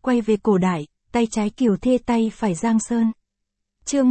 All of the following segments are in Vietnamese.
quay về cổ đại, tay trái Kiều Thê tay phải Giang Sơn. Chương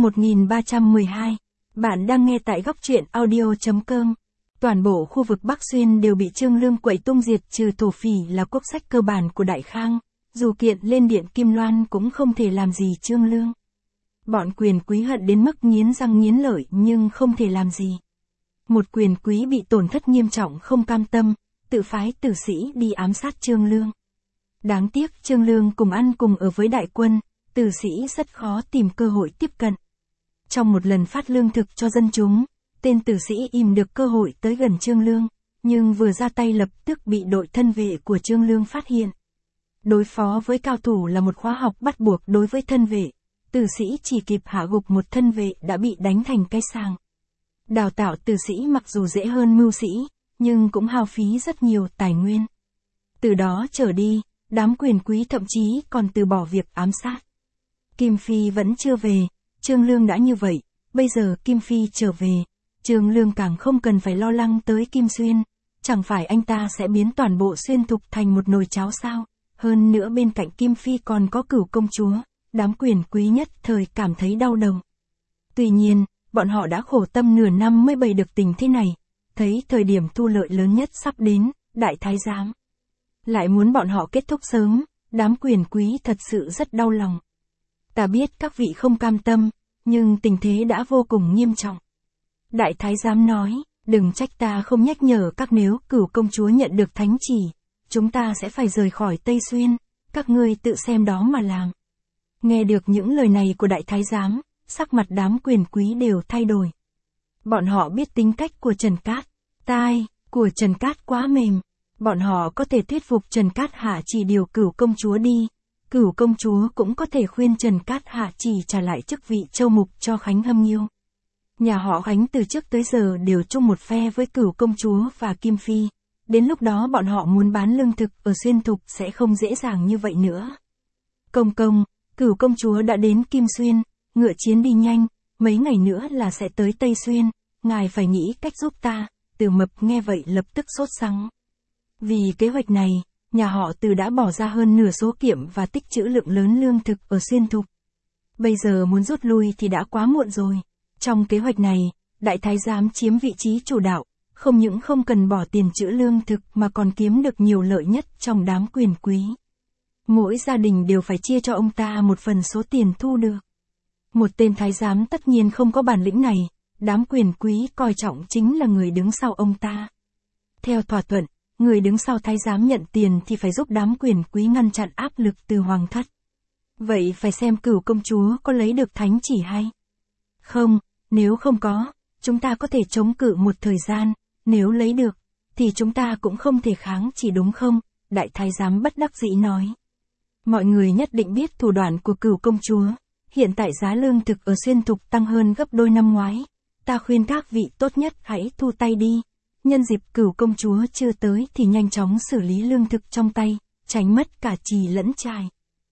1312. Bạn đang nghe tại góc truyện audio.com. Toàn bộ khu vực Bắc Xuyên đều bị Trương Lương quậy tung diệt, trừ Thổ Phỉ là quốc sách cơ bản của Đại Khang, dù kiện lên điện Kim Loan cũng không thể làm gì Trương Lương. Bọn quyền quý hận đến mức nghiến răng nghiến lợi nhưng không thể làm gì. Một quyền quý bị tổn thất nghiêm trọng không cam tâm, tự phái tử sĩ đi ám sát Trương Lương. Đáng tiếc Trương Lương cùng ăn cùng ở với đại quân, tử sĩ rất khó tìm cơ hội tiếp cận. Trong một lần phát lương thực cho dân chúng, tên tử sĩ im được cơ hội tới gần Trương Lương, nhưng vừa ra tay lập tức bị đội thân vệ của Trương Lương phát hiện. Đối phó với cao thủ là một khóa học bắt buộc đối với thân vệ, tử sĩ chỉ kịp hạ gục một thân vệ đã bị đánh thành cái sàng. Đào tạo tử sĩ mặc dù dễ hơn mưu sĩ, nhưng cũng hao phí rất nhiều tài nguyên. Từ đó trở đi, đám quyền quý thậm chí còn từ bỏ việc ám sát. Kim Phi vẫn chưa về, Trương Lương đã như vậy, bây giờ Kim Phi trở về, Trương Lương càng không cần phải lo lắng tới Kim Xuyên, chẳng phải anh ta sẽ biến toàn bộ Xuyên Thục thành một nồi cháo sao, hơn nữa bên cạnh Kim Phi còn có Cửu công chúa, đám quyền quý nhất thời cảm thấy đau đầu. Tuy nhiên, bọn họ đã khổ tâm nửa năm mới bày được tình thế này, thấy thời điểm thu lợi lớn nhất sắp đến, đại thái giám lại muốn bọn họ kết thúc sớm, đám quyền quý thật sự rất đau lòng. Ta biết các vị không cam tâm, nhưng tình thế đã vô cùng nghiêm trọng. Đại thái giám nói, đừng trách ta không nhắc nhở các, nếu Cửu công chúa nhận được thánh chỉ, chúng ta sẽ phải rời khỏi Tây Xuyên, các ngươi tự xem đó mà làm. Nghe được những lời này của đại thái giám, sắc mặt đám quyền quý đều thay đổi. Bọn họ biết tính cách của Trần Cát, tai của Trần Cát quá mềm. Bọn họ có thể thuyết phục Trần Cát Hạ chỉ điều Cửu công chúa đi. Cửu công chúa cũng có thể khuyên Trần Cát Hạ chỉ trả lại chức vị châu mục cho Khánh Hâm Nghiêu. Nhà họ Khánh từ trước tới giờ đều chung một phe với Cửu công chúa và Kim Phi. Đến lúc đó bọn họ muốn bán lương thực ở Xuyên Thục sẽ không dễ dàng như vậy nữa. Công công, Cửu công chúa đã đến Kim Xuyên, ngựa chiến đi nhanh, mấy ngày nữa là sẽ tới Tây Xuyên, ngài phải nghĩ cách giúp ta. Từ Mập nghe vậy lập tức sốt sắng. Vì kế hoạch này, nhà họ Từ đã bỏ ra hơn nửa số kiệm và tích trữ lượng lớn lương thực ở Xuyên Thục. Bây giờ muốn rút lui thì đã quá muộn rồi. Trong kế hoạch này, đại thái giám chiếm vị trí chủ đạo, không những không cần bỏ tiền trữ lương thực mà còn kiếm được nhiều lợi nhất trong đám quyền quý. Mỗi gia đình đều phải chia cho ông ta một phần số tiền thu được. Một tên thái giám tất nhiên không có bản lĩnh này, đám quyền quý coi trọng chính là người đứng sau ông ta. Theo thỏa thuận, người đứng sau thái giám nhận tiền thì phải giúp đám quyền quý ngăn chặn áp lực từ hoàng thất. Vậy phải xem Cửu công chúa có lấy được thánh chỉ hay không, nếu không có, chúng ta có thể chống cự một thời gian, nếu lấy được, thì chúng ta cũng không thể kháng chỉ đúng không, đại thái giám bất đắc dĩ nói. Mọi người nhất định biết thủ đoạn của Cửu công chúa, hiện tại giá lương thực ở Xuyên Thục tăng hơn gấp đôi năm ngoái, ta khuyên các vị tốt nhất hãy thu tay đi. Nhân dịp Cửu công chúa chưa tới thì nhanh chóng xử lý lương thực trong tay, tránh mất cả trì lẫn trài.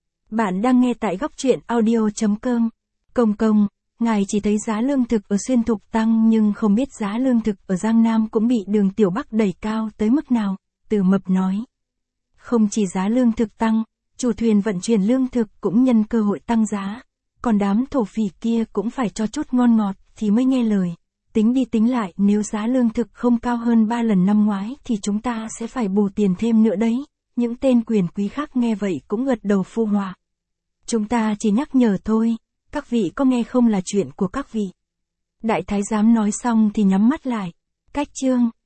Bạn đang nghe tại góc truyện audio.com. Công công, ngài chỉ thấy giá lương thực ở Xuyên Thục tăng nhưng không biết giá lương thực ở Giang Nam cũng bị Đường Tiểu Bắc đẩy cao tới mức nào, Từ Mập nói. Không chỉ giá lương thực tăng, chủ thuyền vận chuyển lương thực cũng nhân cơ hội tăng giá, còn đám thổ phỉ kia cũng phải cho chút ngon ngọt thì mới nghe lời. Tính đi tính lại, nếu giá lương thực không cao hơn 3 lần năm ngoái thì chúng ta sẽ phải bù tiền thêm nữa đấy. Những tên quyền quý khác nghe vậy cũng gật đầu phụ họa. Chúng ta chỉ nhắc nhở thôi, các vị có nghe không là chuyện của các vị. Đại thái giám nói xong thì nhắm mắt lại. Cách chương